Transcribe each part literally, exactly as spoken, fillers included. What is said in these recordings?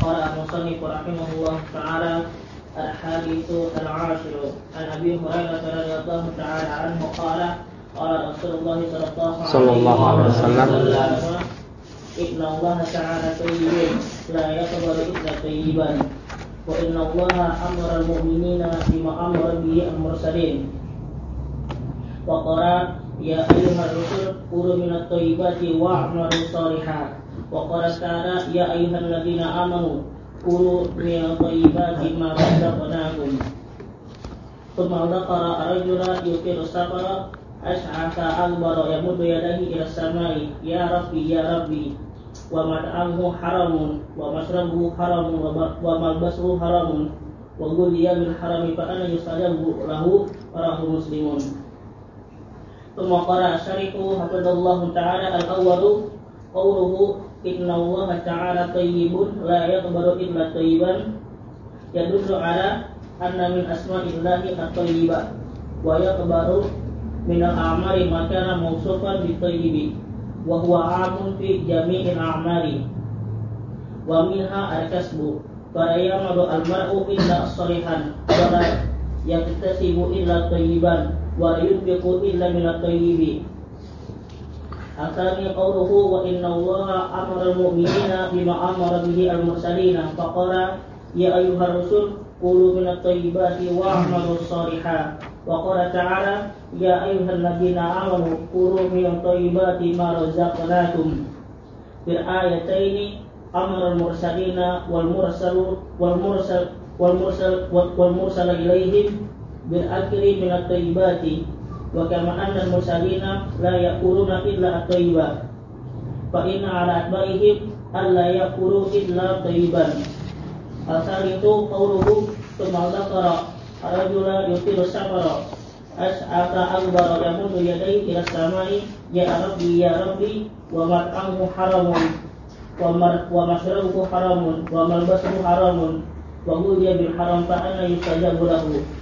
قال المصنف رحمه الله تعالى الحديث العاشر عن أبي هريرة رضي الله تعالى عنه قال قال رسول الله صلى الله عليه وسلم إن الله تعالى طيب لا يقبل إلا طيبا وإن الله أمر المؤمنين بما أمر به المرسلين وقال يا أيها الرسل كلوا من الطيبات واعملوا صالحا وقال تعالى يا أيها الذين آمنوا كلوا من الطيبات ما رزقناكم ثم ذكر رجلا يطيل السفر أشعث أكبر يمد يديه إلى السماء يا ربي يا ربي ومطعمه حرام ومشربه حرام وملبسه حرام وغذي بالحرام فأنا يستجاب له رواه مسلم. ثم قرأ الشريك حفظه الله تعالى الأول قوله إن الله تعالى طيب لا يقبل إلا طيبا يدل على أن من أسماء الله الطيبة ويقبل من الأعمال ما كان موصوفا بالطيب وهو عام في جميع الأعمال ومنها الكسب فلا يعمل المرء إلا صالحا ولا يكتسب إلا طيبا ولا ينفق إلا من الطيب. الثاني قوله وإن الله أمر المؤمنين بما أمر به المرسلين فقال يا أيها الرسل كلوا من الطيبات واعملوا صالحا وقال تعالى يا أيها الذين آمنوا كلوا من الطيبات ما رزقناكم. في الآيتين أمر المرسلين والمرسل والمرسل والمرسل والمرسل إليهم بالأكل من الطيبات وكما أن المرسلين لا يأكلون إلا الطيبة فإن على أتباعهم ألا يأكلوا إلا طيبا. الثالث قوله ثم ذكر رجل يطيل السفر أشعث أكبر يمد يديه إلى السماء يا ربي يا ربي ومطعمه حرام ومشربه حرام وملبسه حرام وغذي بالحرام فأنا يستجاب له.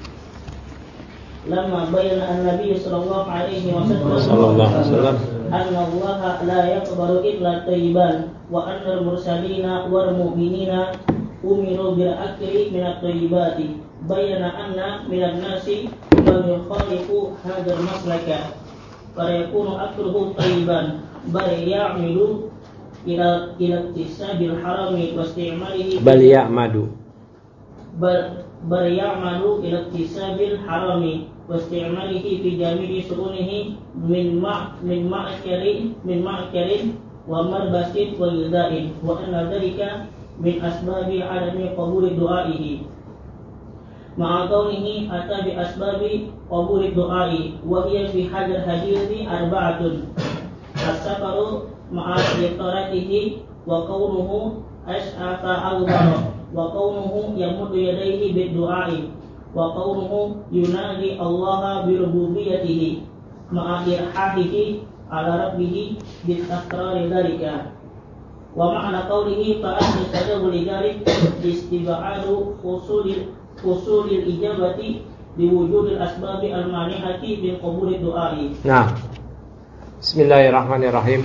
لما بين النبي صلى الله عليه وسلم أن الله لا يقبل إلا طيبا وأن المرسلين والمؤمنين أمروا بالأكل من الطيبات بين أن من الناس من يخالف هذا المسلك فيكون أكله طيبا بل يعمل إلى إلى اكتساب الحرام واستعماله بل يعمل بل بل يعمل إلى اكتساب الحرام واستعماله في جميع شؤونه من مع من مأكل من مأكل وملبس وغذاء وأن ذلك من أسباب عدم قبول دعائه مع كونه أتى بأسباب قبول الدعاء وهي في هذا الحديث أربعة السفر مع اضطراره وكونه أشعث أكبر وكونه يمد يديه بالدعاء وكونه ينادي الله بربوبيته مع إلحاحه على ربه بالتكرار ذلك. ومعنى قوله فأن يستجاب لذلك استبعاد حصول حصول الإجابة لوجود الأسباب المانعة من قبول الدعاء. Nah, Bismillahirrahmanirrahim.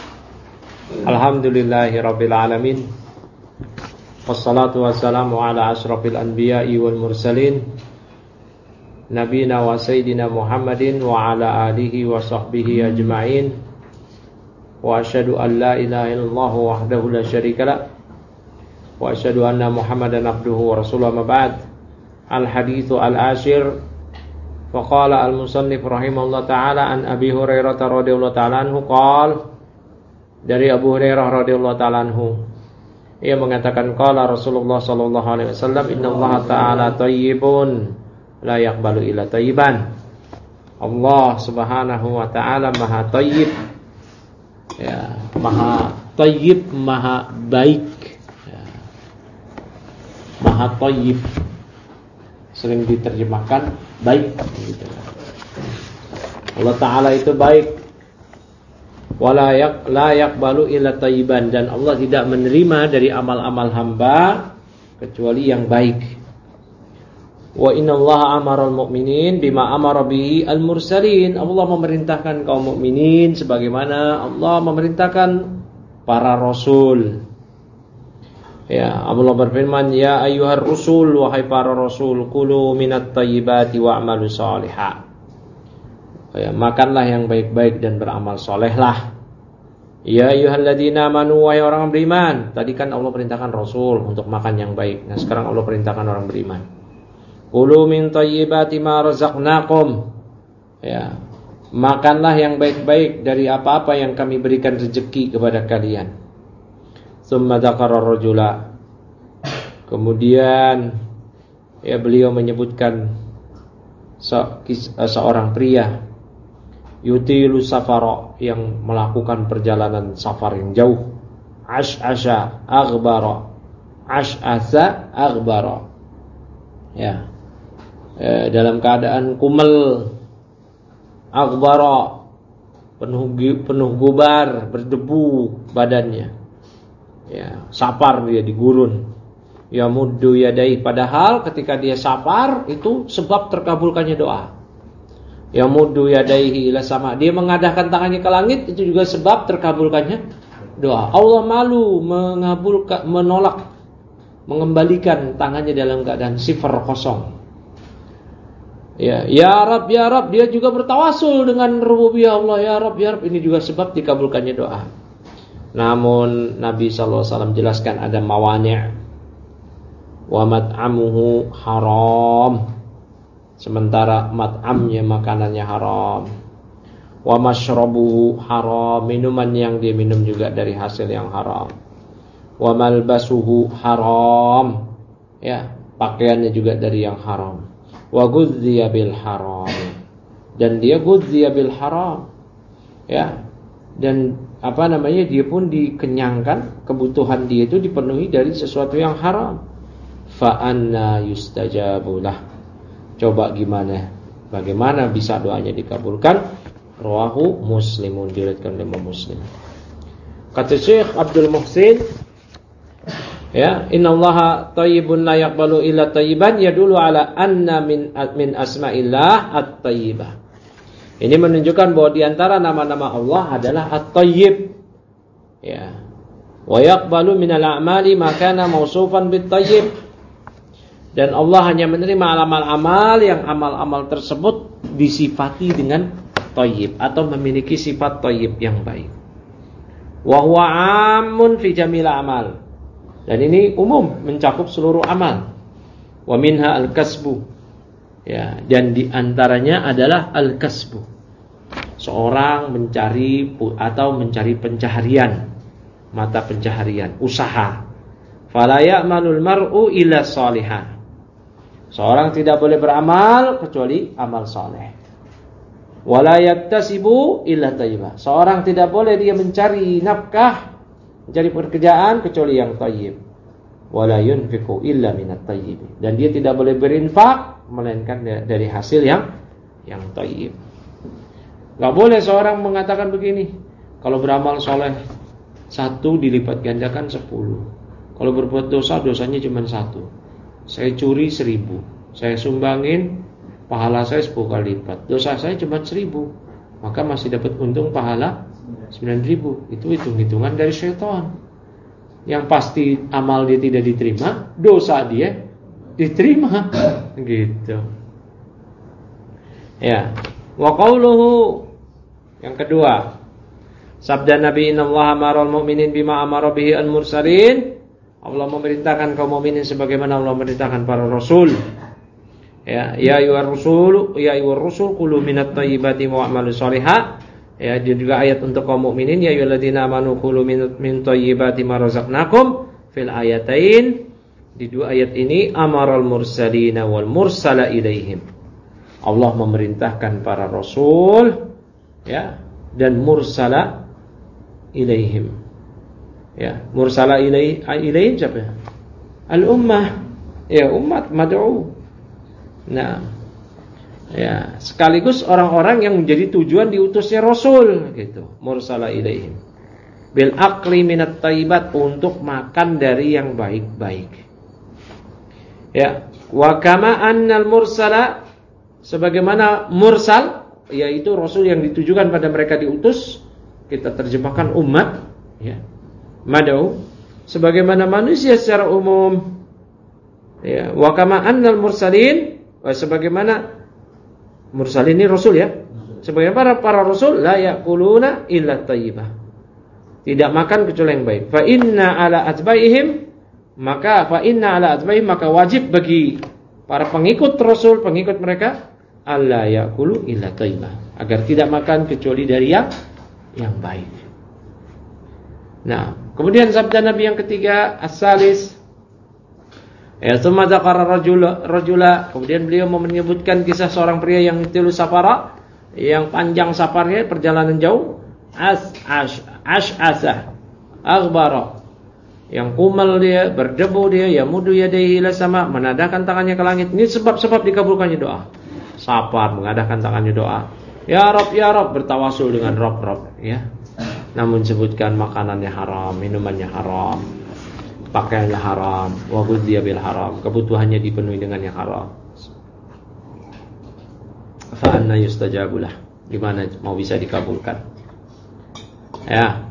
Alhamdulillahirabbil alamin. Wassalatu wassalamu ala asyrafil anbiya'i wal mursalin nabiyina wa sayyidina Muhammadin wa ala alihi wa sahbihi ajma'in. Wa asyhadu an la ilaha illallah wahdahu la syarika lah wa asyhadu anna Muhammadan abduhu wa rasuluhu ma ba'd. Al haditsu al ashir wa qala al musannif rahimahullah taala an Abi Hurairah radhiyallahu taala anhu qala, dari Abu Hurairah radhiyallahu taala anhu ia mengatakan qala Rasulullah sallallahu alaihi wasallam innallaha ta'ala thayyibun la yaqbalu illa thayyiban. Allah Subhanahu wa taala Maha Thayyib, ya, Maha Thayyib, Maha baik, ya. Maha Thayyib sering diterjemahkan baik gitu. Allah Ta'ala itu baik. Wala yak la yaqbalu illa thayyiban, dan Allah tidak menerima dari amal-amal hamba kecuali yang baik. Wa innallaha amaral mu'minin bima amara bihi al-mursalin. Allah memerintahkan kaum mukminin sebagaimana Allah memerintahkan para rasul. Ya, Allah berfirman, ya ayyuhar rusul, wahai para rasul, kulu minat thayyibati wa'malu salihah. Ya, makanlah yang baik-baik dan beramal solehlah. Ya ayyuhalladzina amanu, wahai orang beriman. Tadi kan Allah perintahkan rasul untuk makan yang baik. Nah, sekarang Allah perintahkan orang beriman. Kulu min thayyibati ma razaqnakum. Ya, makanlah yang baik-baik dari apa-apa yang kami berikan rezeki kepada kalian. Tsumma dzakara rajula. Kemudian ya beliau menyebutkan se- seorang pria yutilu safara, yang melakukan perjalanan safar yang jauh. Ash'asha aghbara. Ash'asa aghbara. Ya. E, dalam keadaan kumel, aghbara, penuh penuh gubar, berdebu badannya. Ya, safar dia di gurun. Ya muddu yadai, padahal ketika dia safar itu sebab terkabulkannya doa. Ya muddu yadaihi ila sama, dia mengadahkan tangannya ke langit, itu juga sebab terkabulkannya doa. Allah malu mengabulkan, menolak, mengembalikan tangannya dalam keadaan sifar kosong. Ya, ya Rab, ya Rab, dia juga bertawasul dengan rububiyah Allah, ya Rab, ya Rab, ini juga sebab dikabulkannya doa. Namun Nabi sallallahu alaihi wasallam jelaskan ada mawani'. Wa mat'amuhu haram, sementara mat'amnya makanannya haram. Wa mashrabuhu haram, minuman yang dia minum juga dari hasil yang haram. Wa malbasuhu haram, ya, pakaiannya juga dari yang haram. Wa ghudhiya bil haram, dan dia ghudhiya bil haram, ya, dan apa namanya, dia pun dikenyangkan, kebutuhan dia itu dipenuhi dari sesuatu yang haram. Fa anna yustajabulah, coba gimana, bagaimana bisa doanya dikabulkan? Rawahu Muslimun, diriwayatkan oleh Imam Muslim. Kata Syekh Abdul Muhsin, ya, innallaha thayyibun la yaqbalu illa thayyiban, yadullu ala anna min min asma'illah at-thayyibah. Ini menunjukkan bahwa di antara nama-nama Allah adalah At-Thayyib. Ya. Wa yaqbalu minal a'mali ma kana mausufan bit-thayyib. Dan Allah hanya menerima amal-amal yang amal-amal tersebut disifati dengan thayyib atau memiliki sifat thayyib yang baik. Wa huwa 'ammun fi jamil amal. Dan ini umum, mencakup seluruh amal. Wa minha al-kasbu. Ya, dan di antaranya adalah al-kasbu. Seorang mencari atau mencari pencaharian, mata pencaharian, usaha. Fala ya'malul mar'u illa shalihah. Seorang tidak boleh beramal kecuali amal saleh. Wala yaktasibu illa thayyibah. Seorang tidak boleh dia mencari nafkah, mencari pekerjaan kecuali yang thayyib. Wala yunfiqu illa minat thayyib. Dan dia tidak boleh berinfak melainkan dari hasil yang yang thayyib. Gak boleh seorang mengatakan begini, kalau beramal soleh satu dilipat gandakan sepuluh. Kalau berbuat dosa, dosanya cuma satu. Saya curi seribu, saya sumbangin, pahala saya sepuluh kali lipat. Dosa saya cuma seribu, maka masih dapat untung pahala sembilan ribu. Itu hitung-hitungan dari syaitan. Yang pasti amal dia tidak diterima, dosa dia diterima. Gitu. Ya. Wa qauluhu, yang kedua, sabda Nabi, innallaha amaral mu'minin bima amara bihi al-mursalin. Allah memerintahkan kaum mukminin sebagaimana Allah memerintahkan para rasul. Ya, ya ayyuhar rasul, ya ayyuhar rasul kulu minat thayyibati wa'malu shalihah. Ya, dia juga ayat untuk kaum mukminin, ya ayyuhalladzina amanu kulu min thayyibati ma razaqnakum. Fil ayatain, di dua ayat ini amaral mursalina wal mursala ilaihim. Allah memerintahkan para rasul, ya, dan mursala ilaihim. Ya, mursala ilaih ilaihim siapa? Al-ummah. Ya, umat mad'u. Nah, ya, sekaligus orang-orang yang menjadi tujuan diutusnya rasul gitu. Mursala ilaihim. Bil aqli minat thayyibat, untuk makan dari yang baik-baik. Ya, wa kama annal mursala, sebagaimana mursal, yaitu rasul yang ditujukan pada mereka diutus, kita terjemahkan umat, ya. Mad'u, sebagaimana manusia secara umum. Ya, wa kama annal mursalin, sebagaimana mursalin ini rasul ya. Sebagaimana para, para rasul la yaquluna illa thayyibah. Tidak makan kecuali yang baik. Fa inna ala atbaihim, maka fa inna ala atbaihim, maka wajib bagi para pengikut rasul, pengikut mereka, alla yaqulu illa thayyibah, agar tidak makan kecuali dari yang yang baik. Nah, kemudian sabda Nabi yang ketiga, as-salis, ya, tsumma dzakara rajula rajula, kemudian beliau menyebutkan kisah seorang pria yang tilu safara, yang panjang safarnya, perjalanan jauh, as ash ash'asah aghbara, yang kumal dia, berdebu dia, yamudu yadayhi ila sama, menadahkan tangannya ke langit. Ini sebab-sebab dikabulkannya doa. Safar, mengadahkan tangannya doa, ya Rabb ya Rabb, bertawasul dengan Rabb Rabb, ya. Namun sebutkan makanannya haram, minumannya haram, pakaiannya haram, wa ghudhiya bil haram, kebutuhannya dipenuhi dengan yang haram. Fa anna yustajabulah, gimana mau bisa dikabulkan? Ya.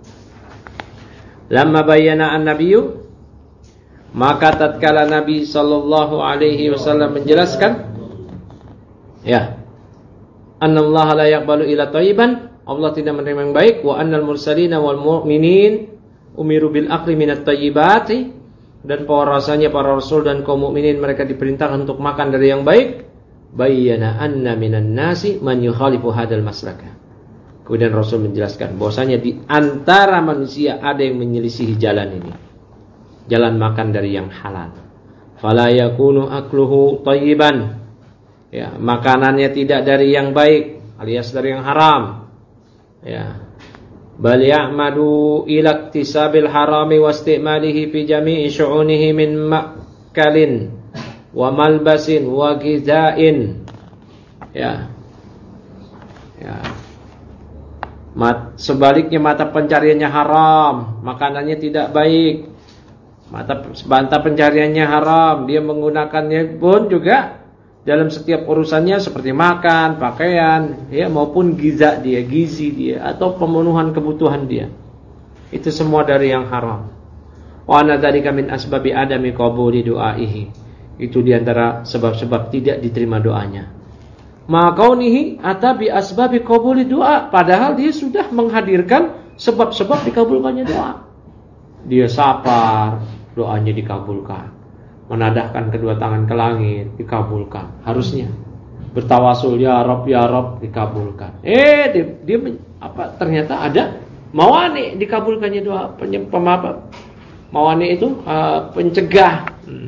Lamma bayyana an-nabiyyu, maka tatkala Nabi sallallahu alaihi wasallam menjelaskan, ya, annallaha la yaqbalu illa thayyiban, Allah tidak menerima yang baik, wa annal mursalina wal mu'minin umiru bil aqli minat thayyibati, dan bahwasanya para rasul dan kaum mukminin mereka diperintahkan untuk makan dari yang baik. Bayyana anna minan nasi man yukhalifu hadzal maslaka. Kemudian Rasul menjelaskan bahwasanya di antara manusia ada yang menyelisihi jalan ini, jalan makan dari yang halal. Fala yakunu akluhu thayyiban, ya, makanannya tidak dari yang baik alias dari yang haram. Ya, bal ya'madu ila iktisabil harami wa istimalihi fi jami'i syu'unihi min makalin wa malbasin wa ghizain. Ya. Ya. Mat, sebaliknya mata pencariannya haram, makanannya tidak baik. Mata mata pencariannya haram, dia menggunakannya pun juga dalam setiap urusannya seperti makan, pakaian, ya, maupun giza dia, gizi dia, atau pemenuhan kebutuhan dia. Itu semua dari yang haram. Wa ana dzalika min asbabi adami qabuli du'aihi. Itu diantara sebab-sebab tidak diterima doanya. Ma kaunihi atabi asbabi qabuli du'a, padahal dia sudah menghadirkan sebab-sebab dikabulkannya doa. Dia sabar, doanya dikabulkan. Menadahkan kedua tangan ke langit, dikabulkan. Harusnya bertawasul, ya Rabb ya Rabb, dikabulkan. Eh dia, dia apa ternyata ada mawani, dikabulkannya doa. Pemapa mawani itu uh, pencegah. Hmm.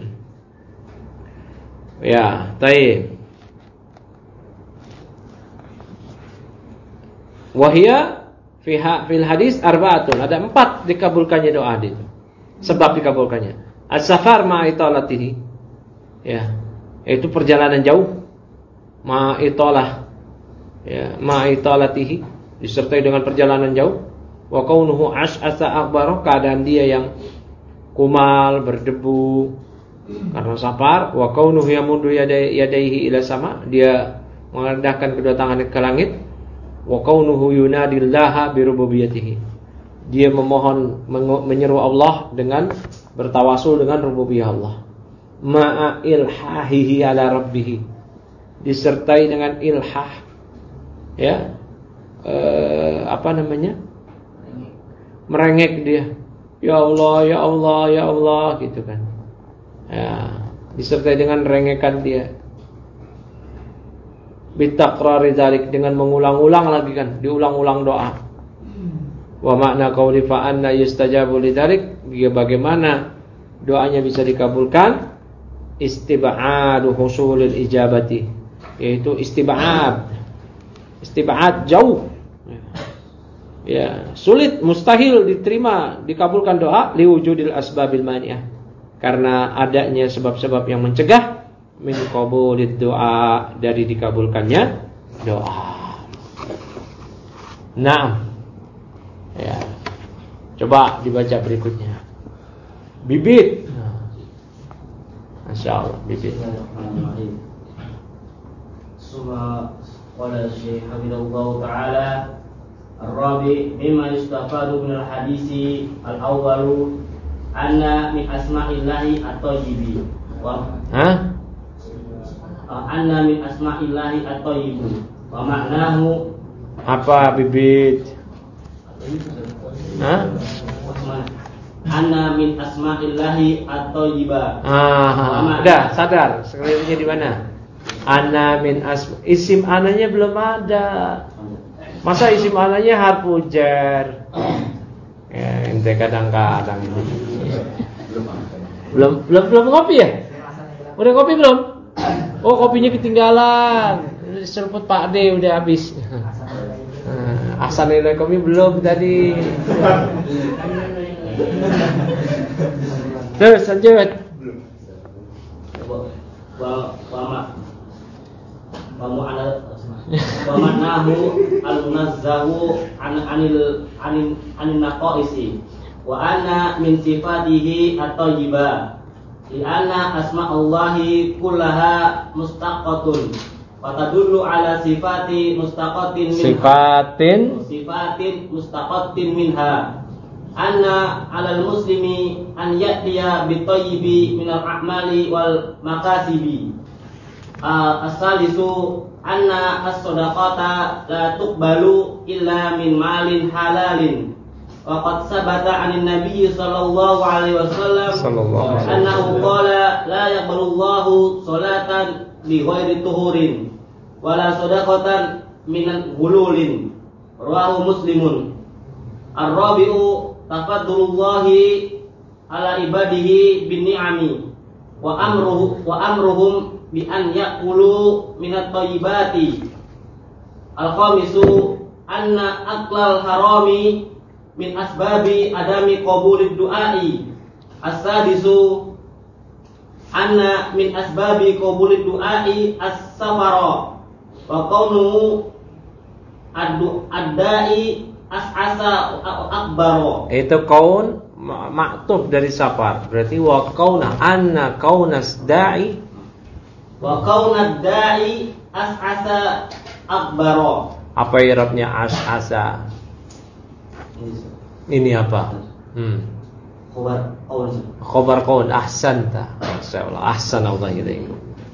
Ya, taib. Wahia fiha fil hadis arba'atun, ada empat dikabulkannya doa itu. Sebab dikabulkannya. As-safar ma'italatihi, ya, itu perjalanan jauh, ma'italah, ya, ma'italatihi, disertai dengan perjalanan jauh. Wa kaunuhu ash'asa akbar, keadaan dia yang kumal, berdebu karena safar. Wa kaunuhu yamudu yadayhi ila sama, dia mengadahkan kedua tangannya ke langit. Wa kaunuhu yunadillaha birububiyatihi, dia memohon, menyeru Allah dengan bertawasul dengan rububiyah Allah. Ma'a ilhahihi ala rabbih, disertai dengan ilhah, ya, e, apa namanya, merengek dia, ya Allah ya Allah ya Allah, gitu kan, ya, disertai dengan rengekan dia. Bitakrari dzalik, dengan mengulang-ulang lagi kan, diulang-ulang doa. Wa makna qauli fa anna yustajabu lidzalik, bagaimana doanya bisa dikabulkan? Istib'adu husulil ijabati, yaitu istib'ad. Istib'ad jauh. Ya, sulit, mustahil diterima, dikabulkan doa liwujudil asbabil mani'ah, karena adanya sebab-sebab yang mencegah min qabulid doa, dari dikabulkannya doa. Naam. Ya. Coba dibaca berikutnya. Bibit. Masya Allah, bibit. Suma qala Syekh Habibullah Ta'ala Ar-Rabi mimma yustafadu min al-hadisi al-awwalu anna min asma'illahi at-thayyibi wa Hah? anna min asma'illahi at-thayyibi wa ma'nahu Apa bibit? Hah? Anna min asma'illahi at-thayyiba. Ah, udah sadar sekalinya di mana? Anna min asma. Isim ananya belum ada. Masa isim ananya harfu jar? Ya, ente kadang-kadang itu. Belum belum belum kopi ya? Udah kopi belum? Oh, kopinya ketinggalan. Seruput Pak D udah habis. Nah, assalamualaikum belum tadi. Terus lanjut. Wa wa ma wa mu'ala wa manahu al-munazzahu an anil anin anin naqaisi wa anna min sifatihi at-thayyiba li anna asma'ullahi kullaha mustaqatun wa tadullu ala sifati mustaqatin minha Sifatin sifatin mustaqatin minha anna 'alal muslimi an ya'tiya bitayyibi minal a'mali wal makasibi. Uh, as-salisu anna as-sadaqata la tuqbalu illa min malin halalin. Wa qad sabata 'anil nabiy sallallahu alaihi wasallam annahu qala la yaqbalullahu salatan li ghairi tuhurin wala sadaqatan min ghululin. Rawahu Muslimun. Ar-rabi'u tafaddurullahi ala ibadihi bin ni'ami wa amruhu wa amruhum bi an yaqulu minat thayyibati. Al-khamisu anna aqlal harami min asbabi adami qabulid du'ai. As-sadisu anna min asbabi qabulid du'ai as-safara wa qawnuhu ad-da'i as'asa akbaro. Itu kaun maktuf dari safar. Berarti wa kauna anna kaunas da'i wa kaunad da'i as'asa akbaro. Apa i'rabnya as'asa? Ini apa? Hmm. Khobar kaun. Khobar kaun ahsanta. Masyaallah ahsan Allah ilaikum.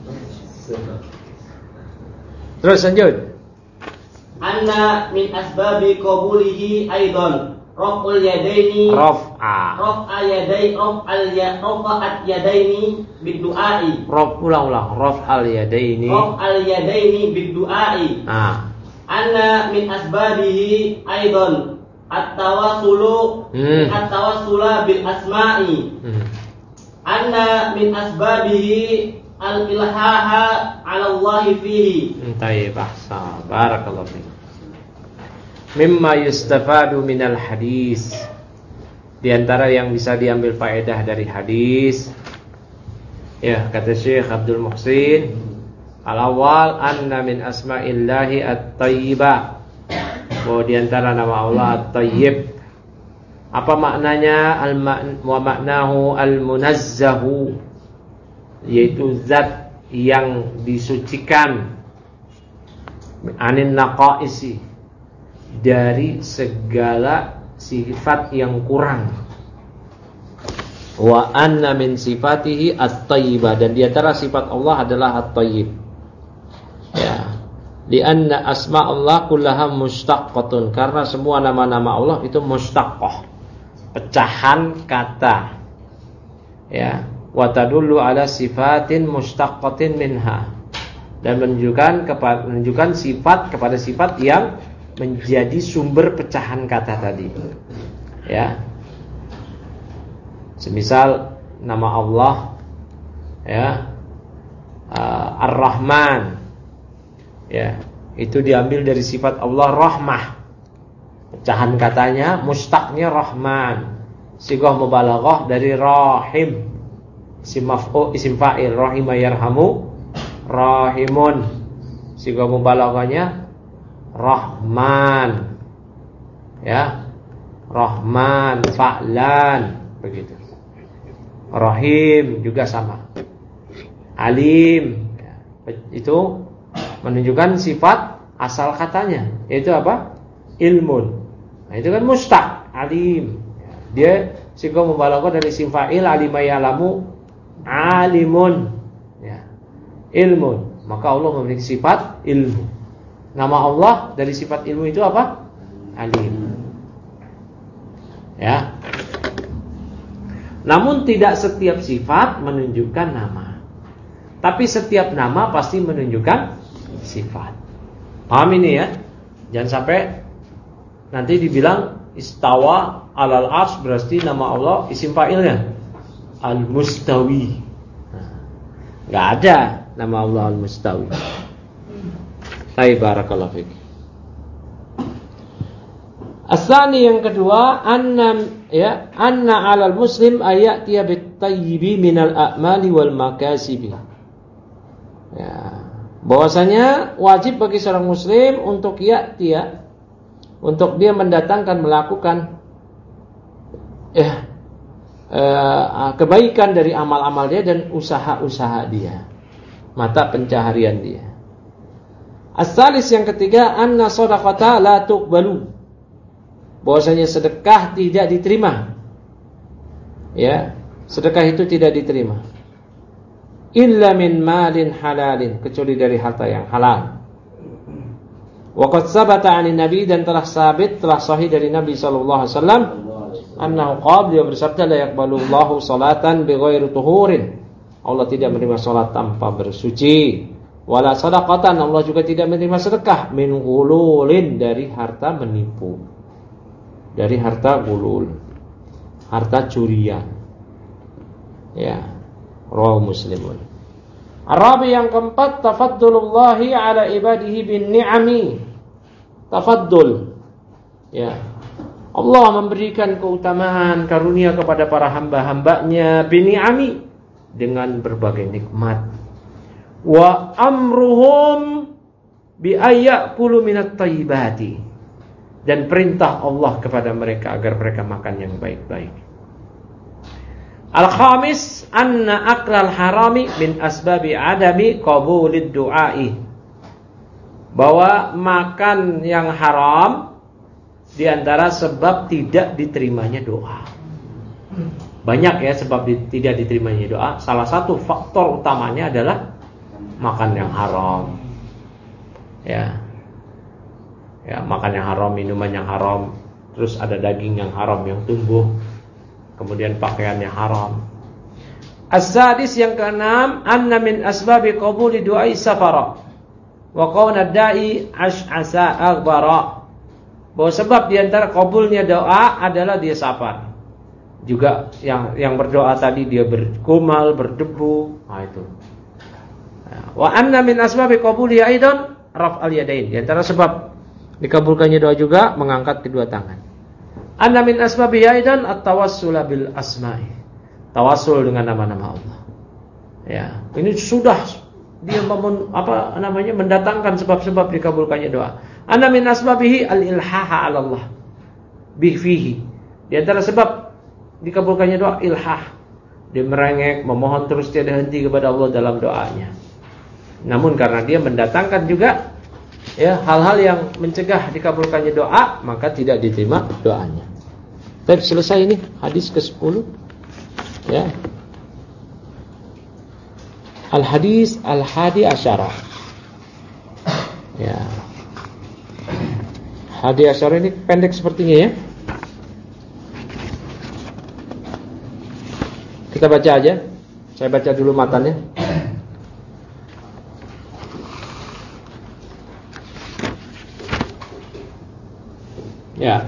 Terus lanjut. Anna min asbabi qabulihi aidan raf'ul yadaini raf'a raf'a yadai raf'al ya rafa'at yadaini bid-du'ai. Raf ulang-ulang raf'al yadaini raf'al yadaini bid-du'ai. Ah. Anna min asbabihi aidan at-tawassulu hmm. at-tawassula bil asma'i. Hmm. Anna min asbabihi al-ilhaha 'ala Allah fihi. Tayyib, ahsan. Barakallahu fiik. Mimma yustafadu minal hadis. Di antara yang bisa diambil faedah dari hadis, ya, kata Syekh Abdul Muhsin, al-awwal anna min asma'illahi at-tayyiba. Bahwa di antara nama Allah at-tayyib. Apa maknanya? Al-wa ma'nahu al-munazzahu, yaitu zat yang disucikan, anin naqaisi, dari segala sifat yang kurang. Wa anna min sifatihi at-tayyibah, dan di antara sifat Allah adalah at-tayyib. Ya. Di anna asma Allah kullaha mustaqqatun, karena semua nama-nama Allah itu mustaqqah, pecahan kata. Ya. Wa tadullu ala sifatin mustaqqatin minha, dan menunjukkan kepada menunjukkan sifat kepada sifat yang menjadi sumber pecahan kata tadi. Ya. Semisal nama Allah, ya, uh, Ar-Rahman, ya, itu diambil dari sifat Allah Rahmah. Pecahan katanya mustaqnya Rahman. Sighah mubalaghah dari Rahim. Isim maf'ul, isim fa'il, rahima yarhamu, rahimun. Sighah mubalaghahnya Rahman. Ya. Rahman, fa'lan, begitu. Rahim juga sama. Alim, itu menunjukkan sifat asal katanya, yaitu apa? Ilmun. Nah, itu kan mustaq, alim. Dia sigo mubalaghah dari isim fa'il alima ya'lamu alimun, ya, ilmun. Maka Allah memiliki sifat ilmu. Nama Allah dari sifat ilmu itu apa? Alim. Ya. Namun tidak setiap sifat menunjukkan nama. Tapi setiap nama pasti menunjukkan sifat. Paham ini ya? Jangan sampai nanti dibilang istawa alal arsy berarti nama Allah isim fa'ilnya al-mustawi. Enggak ada nama Allah al-mustawi. Baik, barakallahu fiik. Asani yang kedua, anna ya, anna 'alal muslim ayatiya bit-tayyibi minal a'mali wal makasibi. Ya, bahwasanya wajib bagi seorang muslim untuk ya'tiya, untuk dia mendatangkan, melakukan ya eh, kebaikan dari amal-amal dia dan usaha-usaha dia, mata pencaharian dia. As-salis yang ketiga, anna shadaqata la tuqbalu, bahwasanya sedekah tidak diterima. Ya, sedekah itu tidak diterima. Illa min malin halalin, kecuali dari harta yang halal. Wa qad sabata 'anin nabi, dan telah sabit, telah sahih dari Nabi sallallahu alaihi wasallam, annahu qala, dia bersabda, la yaqbalu Allahu salatan bighairi tuhurin, Allah tidak menerima salat tanpa bersuci. Wala sadaqatan, Allah juga tidak menerima sedekah min ghululin, dari harta menipu, dari harta gulul, harta curian. Ya, rawahu Muslimun. Arabi yang keempat, tafaddulullahi ala ibadihi bin ni'ami. Tafaddul. Ya. Allah memberikan keutamaan karunia kepada para hamba-hambanya bin ni'ami, dengan berbagai nikmat. Wa amruhum bi ayyakulu minat thayyibati, dan perintah Allah kepada mereka agar mereka makan yang baik-baik. Al-khamis, anna aklal harami min asbabi adami qabulid du'ai, bahwa makan yang haram di antara sebab tidak diterimanya doa. Banyak ya sebab di, tidak diterimanya doa. Salah satu faktor utamanya adalah makan yang haram. Ya. Ya, makan yang haram, minuman yang haram, terus ada daging yang haram yang tumbuh, kemudian pakaian yang haram. As-sadis yang keenam, anna min asbabi qabuli du'ai safara wa qawna da'i ash'asa aghbara, bahwa sebab di antara kabulnya doa adalah dia safar. Juga yang yang berdoa tadi dia berkumal, berdebu. Nah itu. Wa anna min asbabi qabuli aidan raf'al yadain, di antara sebab dikabulkannya doa juga mengangkat kedua tangan. Anna min asbabi aidan at-tawassul bil asma'i, tawassul dengan nama-nama Allah. Ya, ini sudah dia memun, apa namanya mendatangkan sebab-sebab dikabulkannya doa. Anna min asbabihi al-ilhaha 'ala Allah bi fihi, di antara sebab dikabulkannya doa ilhah, dia merengek, memohon terus tiada henti kepada Allah dalam doanya. Namun karena dia mendatangkan juga ya hal-hal yang mencegah dikabulkannya doa, maka tidak diterima doanya. Baik, selesai ini hadis ke sepuluh. Ya. Al-hadis al-hadi asyara. Ya. Hadi asyara ini pendek sepertinya ya. Kita baca aja. Saya baca dulu matanya. Ya.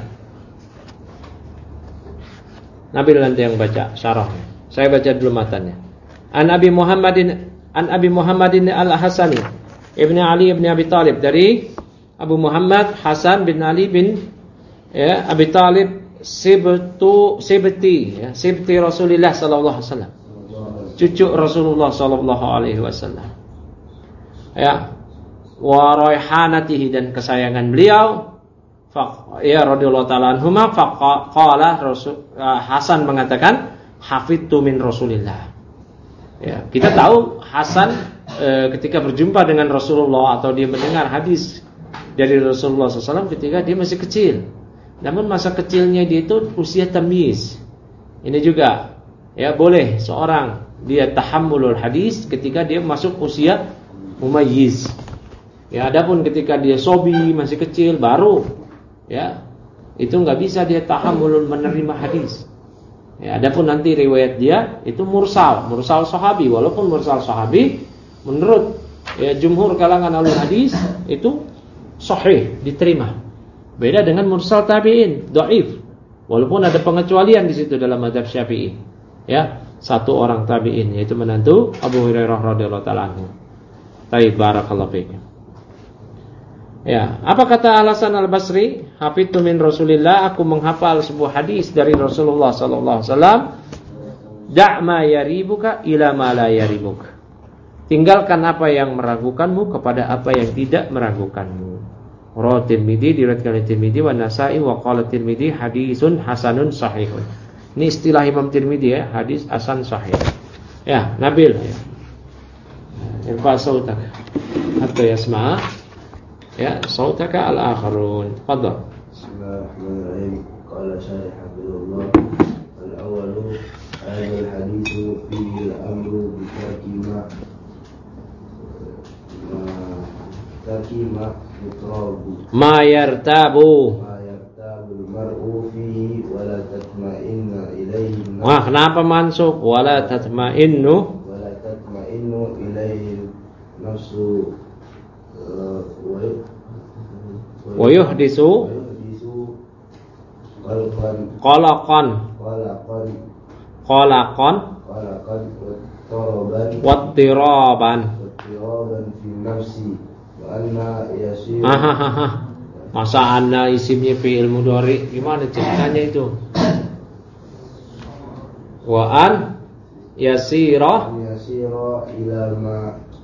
Nabi nanti yang baca syarahnya. Saya baca dulu matanya. An Abi Muhammadin An Abi Muhammadin Al-Hasani Ibn Ali Ibn Abi Talib, dari Abu Muhammad Hasan bin Ali bin ya, Abi Talib Sibtu Sibti ya, Sibti Rasulullah sallallahu alaihi wasallam, cucu Rasulullah sallallahu alaihi wasallam. Ya. Wa raihanatihi, dan kesayangan beliau. Ya radhiyallahu ta'ala anhuma, faqala Rasul Hasan mengatakan hafidtu min Rasulillah. Ya, kita tahu Hasan e, ketika berjumpa dengan Rasulullah atau dia mendengar hadis dari Rasulullah shallallahu alaihi wasallam ketika dia masih kecil. Namun masa kecilnya dia itu usia tamyiz. Ini juga ya boleh seorang dia tahammulul hadis ketika dia masuk usia mumayyiz. Ya, adapun ketika dia sobi masih kecil baru ya itu nggak bisa dia tahammulul menerima hadis. Ya, adapun nanti riwayat dia itu mursal, mursal sahabi. Walaupun mursal sahabi menurut ya jumhur kalangan ahli hadis itu sahih, diterima. Beda dengan mursal tabi'in, dhaif. Walaupun ada pengecualian di situ dalam mazhab Syafi'i. Ya, satu orang tabi'in yaitu menantu Abu Hurairah radhiyallahu taala anhu. Taib, barakallahu fiik. Ya, apa kata Al-Hasan Al-Basri? Hafidtu min Rasulillah, aku menghafal sebuah hadis dari Rasulullah sallallahu alaihi wasallam. Da' ma yaribuka ila ma la yaribuk. Tinggalkan apa yang meragukanmu kepada apa yang tidak meragukanmu. Rawi Tirmidzi, diriwayatkan oleh Tirmidzi wa Nasa'i wa qala Tirmidzi hadisun hasanun sahihun. Ini istilah Imam Tirmidzi ya, hadis hasan sahih. Ya, Nabil ya. Irfa sautaka hatta yasma'a ya sautaka al-akharun. Fadhal. Bismillahirrahmanirrahim. Qala Syarih Abdullah al-awwalu hadha al-haditsu fihi al-amru bi tarki ma tarki ma Ma yartabu Ma yartabu al-mar'u fihi wa la tatma'inna ilayhi. Wah, kenapa mansub? Wa la tatma'innu Wa la tatma'innu ilayhi nafsu wa yuhdisu qalqan qalaqan qalaqan qalaqan qalaqan taraban wattiraban taraban fi nafsi. Anna yasir. Hahaha. Masa anna isimnya fi'il mudhari? Gimana ceritanya itu? Wa an yasira yasira ila ma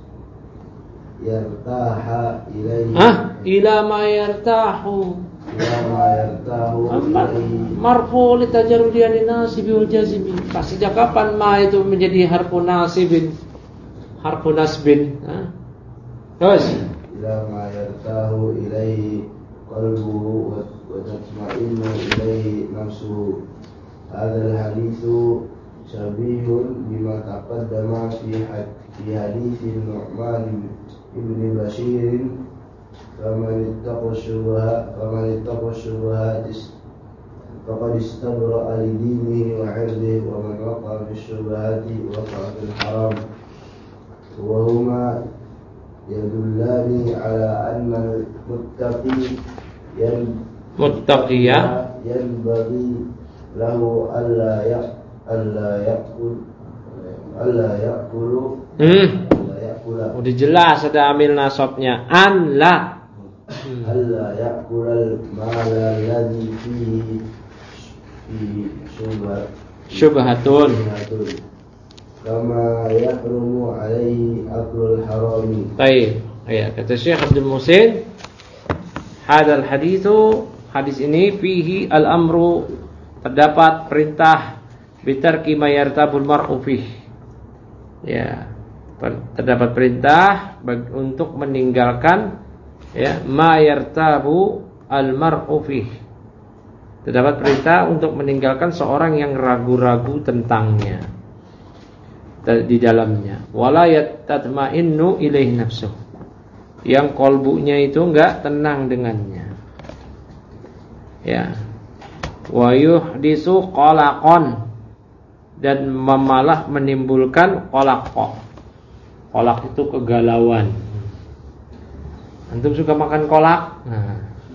yartaha ilaihi. Ah, ila ma yartahu. Ila ma yartahu ilaihi. Marfu li tajarrudiyan nasibi wal jazimi. Pas sejak kapan ma itu menjadi harfu nasibin? Harfu nasbin, ha? Terus ila ma yartahu ilaihi qalbuhu wa tatma'innu ilaihi nafsuhu. Hadzal haditsu syabihun bima taqaddama fi fi hadits Nu'man ibn Bashir. Faman ittaqa syubhat faman ittaqa syubhat faqad istabra'a li dinihi wa 'irdihi wa man waqa'a fi syubhati waqa'a fil haram. Wa huma yadullani ala anna al-muttaqi yan muttaqiya yanbaghi lahu alla ya alla yaqul alla yaqulu hmm alla yaqula. udah jelas ada amil nasabnya an la alla yaqulal mala alladhi fihi fi syubhat syubhatun kama yahrumu alaihi aklul harami. Baik, ya kata Syekh Abdul Muhsin, hadal haditsu, hadis ini fihi al-amru, terdapat perintah bitarki ma yartabul mar'u fih. Ya, terdapat perintah bagi, untuk meninggalkan ya ma yartabu al-mar'u fih. Terdapat perintah untuk meninggalkan seorang yang ragu-ragu tentangnya di dalamnya. Wala yatatma'innu ilaihi nafsuh, yang kolbunya itu enggak tenang dengannya. Ya. Wa yuhdisu qalaqan, dan memalah menimbulkan qalaq. Qalaq itu kegalauan. Antum suka makan kolak? Nah.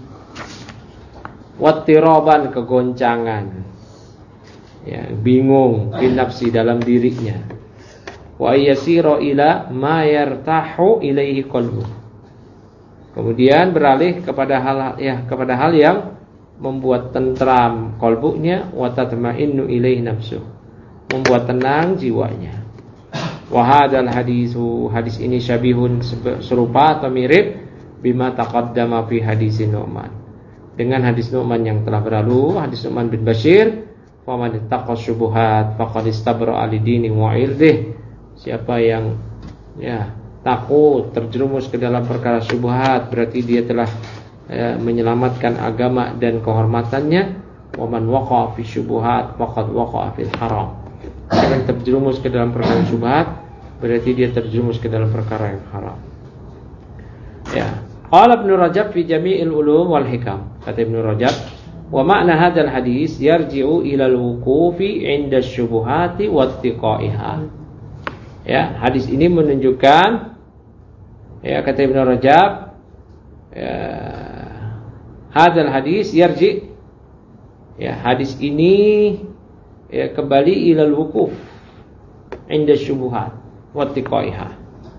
Wattiraban, kegoncangan. Ya, bingung fi nafsi, dalam dirinya. Wa yasiru ila ma yartahu ilaihi qalbu. Kemudian beralih kepada hal ya kepada hal yang membuat tentram qalbunya, wa tatma'innu ilaihi nafsu, membuat tenang jiwanya. Wa hadzal hadisu, hadis ini syabihun, serupa atau mirip bima taqaddama fi hadis Nu'man, dengan hadis Nu'man yang telah berlalu, hadis Nu'man bin Bashir, fa man ittaqa syubuhat faqad istabra'a li dini wa 'irdihi. Siapa yang ya takut terjerumus ke dalam perkara syubhat, berarti dia telah ya, menyelamatkan agama dan kehormatannya. Wa man waqa'a fi syubhat faqad waqa'a fil haram. Siapa yang terjerumus ke dalam perkara syubhat, berarti dia terjerumus ke dalam perkara yang haram. Ya. Qala Ibnu Rajab fi Jami'il Ulum wal Hikam. Kata Ibnu Rajab, wa makna hadzal hadis yarji'u ila al-wuqufi 'inda asy-syubuhati wattiqa'iha. Ya, hadis ini menunjukkan, ya kata Ibnu Rajab, ya, hadzal hadis yarji', ya hadis ini ya kembali ila al-wuquf 'inda asy-syubuhat wattiqa'iha.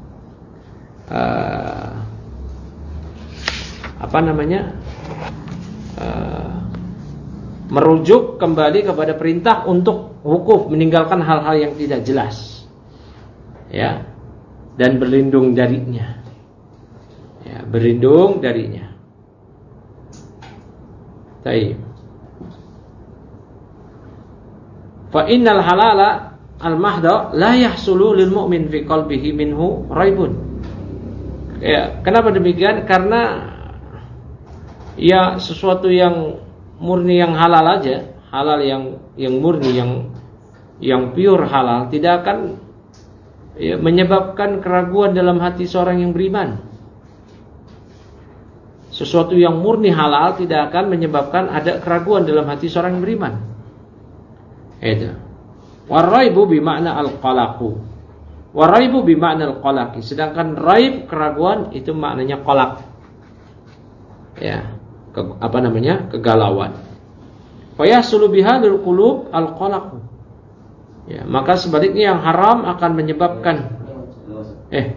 Uh, apa namanya uh, merujuk kembali kepada perintah untuk wukuf, meninggalkan hal-hal yang tidak jelas, ya, dan berlindung darinya, ya, berlindung darinya. Taib. Fa innal halala al-mahdha la yahsulu lil mu'min fi qalbihi minhu raibun. Ya, kenapa demikian? Karena ya sesuatu yang murni, yang halal aja, halal yang yang murni, yang yang pure halal, tidak akan ya, menyebabkan keraguan dalam hati seorang yang beriman. Sesuatu yang murni halal tidak akan menyebabkan ada keraguan dalam hati seorang yang beriman. Itu. Waraibu bimakna al-qalaqu. Waraibu bimakna al-qalaqi. Sedangkan raib, keraguan, itu maknanya qalaq. Ya. Ke, apa namanya kegalauan. Fayahsulu bihadul qulub al-qalaq. Ya, maka sebaliknya yang haram akan menyebabkan eh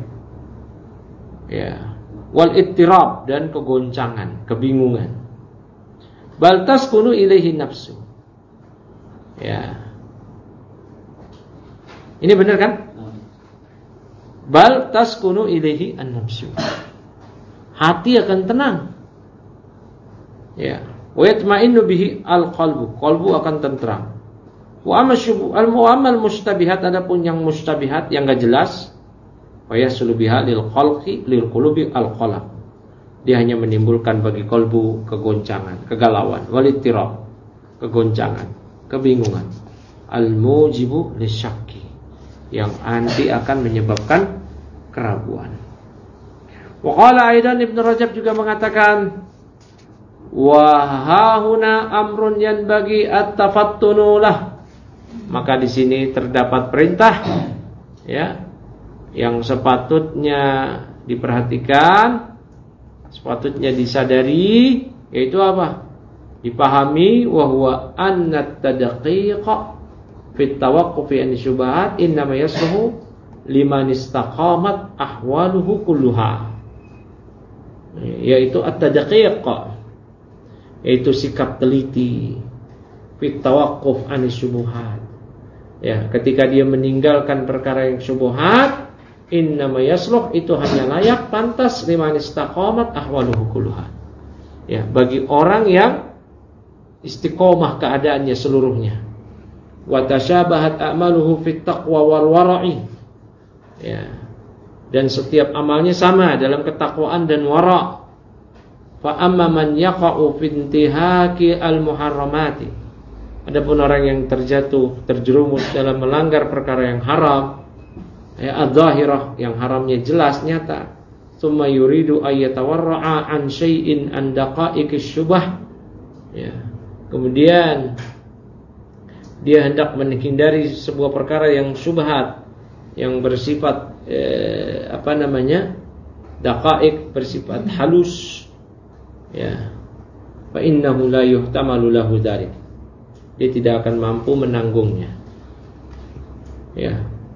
ya wal ittirab, dan kegoncangan, kebingungan. Bal taskunu ilaihi nafsu. Ya. Ini benar kan? Bal taskunu ilaihi an-nafsu. Hati akan tenang. Ya, wa yatma'innu bihi al-qalbu, qalbu akan tentram. Wa amma syubu al-mu'ammal mustabihat, adapun yang mustabihat yang enggak jelas, wa yasulu biha lil khalqi lil qulubi al-qalaq. Dia hanya menimbulkan bagi kalbu kegoncangan, kegalauan, walittirab, kegoncangan, kebingungan. Al-mujibu lisyakki, yang nanti akan menyebabkan keraguan. Wa qala aidan Ibnu Rajab juga mengatakan, wa hahuna amrun yanbaghi at-tafattunu lah. Maka di sini terdapat perintah, ya, yang sepatutnya diperhatikan, sepatutnya disadari, yaitu apa? Dipahami, wa huwa anna tadqiqa fi tawaqqufi an syubhat innama yasluhu liman istaqamat ahwaluhu kulluha. Yaitu at-tadqiq, yaitu sikap teliti, fit tawaqquf anis syubhat. Ya, ketika dia meninggalkan perkara yang syubhat, innama yasluh, itu hanya layak, pantas, liman istaqamat ahwaluhu kulluha. Ya, bagi orang yang istiqomah keadaannya seluruhnya. Wa tashabahat a'maluhu fit taqwa wal wara'i. Ya. Dan setiap amalnya sama dalam ketakwaan dan wara'. Fa amma man yaqa'u fi intihaki al-muharramati. Adapun orang yang terjatuh, terjerumus dalam melanggar perkara yang haram, ya adzahirah, yang haramnya jelas nyata, tsumma yuridu ayyatawarra'a an syai'in an daqa'iqis syubah. Ya. Kemudian dia hendak menghindari sebuah perkara yang syubhat, yang bersifat eh, apa namanya? daqa'iq, bersifat halus. Ya, fa innahu la yuhtamalu lahu dzalik. Dia tidak akan mampu menanggungnya. Ya,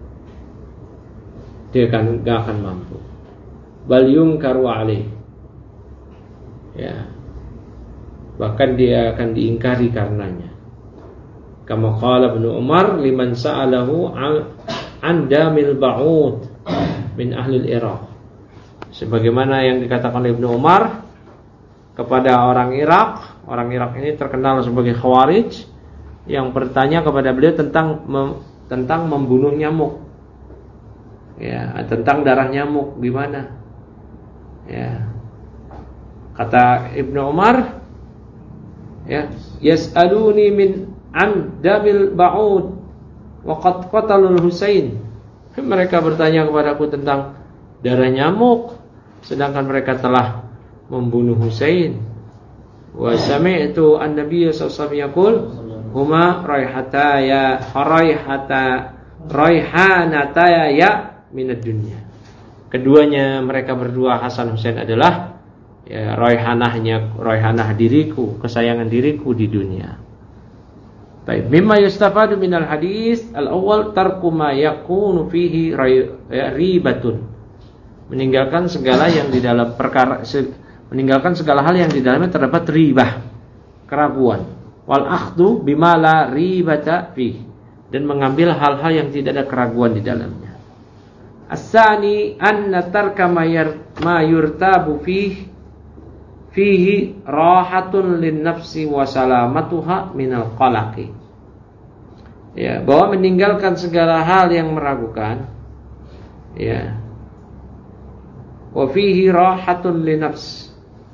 dia akan enggak akan mampu. Bal yunkaru alaih. Ya, bahkan dia akan diingkari karenanya. Kama qala Ibnu Umar liman sa'alahu an damil ba'ud min ahli al-Iraq. Sebagaimana yang dikatakan oleh Ibnu Umar kepada orang Irak. Orang Irak ini terkenal sebagai Khawarij, yang bertanya kepada beliau tentang mem, tentang membunuh nyamuk. Ya, tentang darah nyamuk gimana? Ya. Kata Ibnu Umar, Ya, yas'aluni min am damil ba'ud wa qad qatalul Husain. Mereka bertanya kepadaku tentang darah nyamuk, sedangkan mereka telah membunuh Husain. Wa sami'tu an-nabiy sallallahu alaihi wasallam yaqul huma raihataya raihata raihanataya ya minad dunya. Keduanya mereka berdua Hasan Husain adalah ya raihanahnya raihanah diriku, kesayangan diriku di dunia. Baik, mimma yustafadu minal hadis al-awwal tarku ma yakunu fihi ribatun. Meninggalkan segala yang di dalam perkara meninggalkan segala hal yang di dalamnya terdapat ribah, keraguan. Wal akhdhu bima la ribata fihi, dan mengambil hal-hal yang tidak ada keraguan di dalamnya. As-sani anna tarka ma yurtabu fihi fihi rahatun lin nafsi wa salamatuha minal qalaqi. Ya, bahwa meninggalkan segala hal yang meragukan, ya, wa fihi rahatun lin nafs,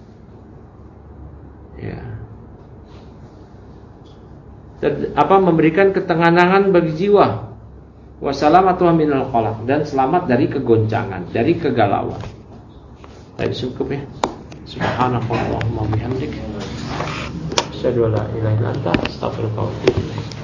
ya, dan apa memberikan ketenangan bagi jiwa, wa salamatuha minal qalaq, dan selamat dari kegoncangan, dari kegalauan. Baik, cukup ya. Subhanakallahumma bihamdik asyhadu an la ilaha illa anta astaghfiruka wa atubu ilaik.